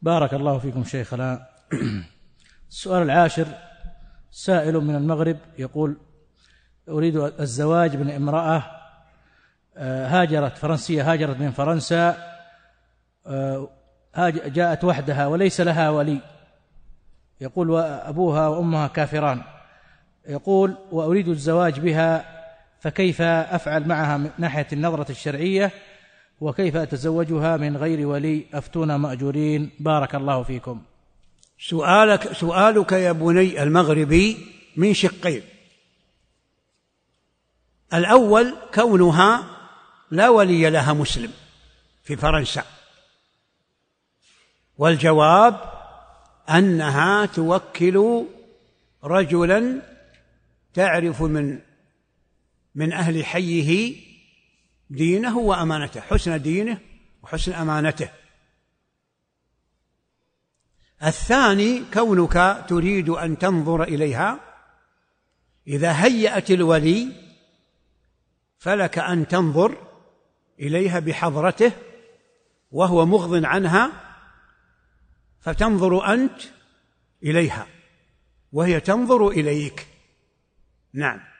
بارك الله فيكم شيخنا. السؤال العاشر، سائل من المغرب يقول: أريد الزواج من امرأة فرنسية هاجرت من فرنسا، جاءت وحدها وليس لها ولي، يقول وأبوها وأمها كافران، يقول وأريد الزواج بها، فكيف أفعل معها من ناحية النظرة الشرعية، وكيف أتزوجها من غير ولي؟ أفتونا مأجورين، بارك الله فيكم. سؤالك يا بني المغربي من شقين: الأول كونها لا ولي لها مسلم في فرنسا، والجواب أنها توكل رجلا تعرف من أهل حيه دينه وأمانته، حسن دينه وحسن أمانته. الثاني كونك تريد أن تنظر إليها، إذا هيأت الولي فلك أن تنظر إليها بحضرته وهو مغض عنها، فتنظر أنت إليها وهي تنظر إليك. نعم.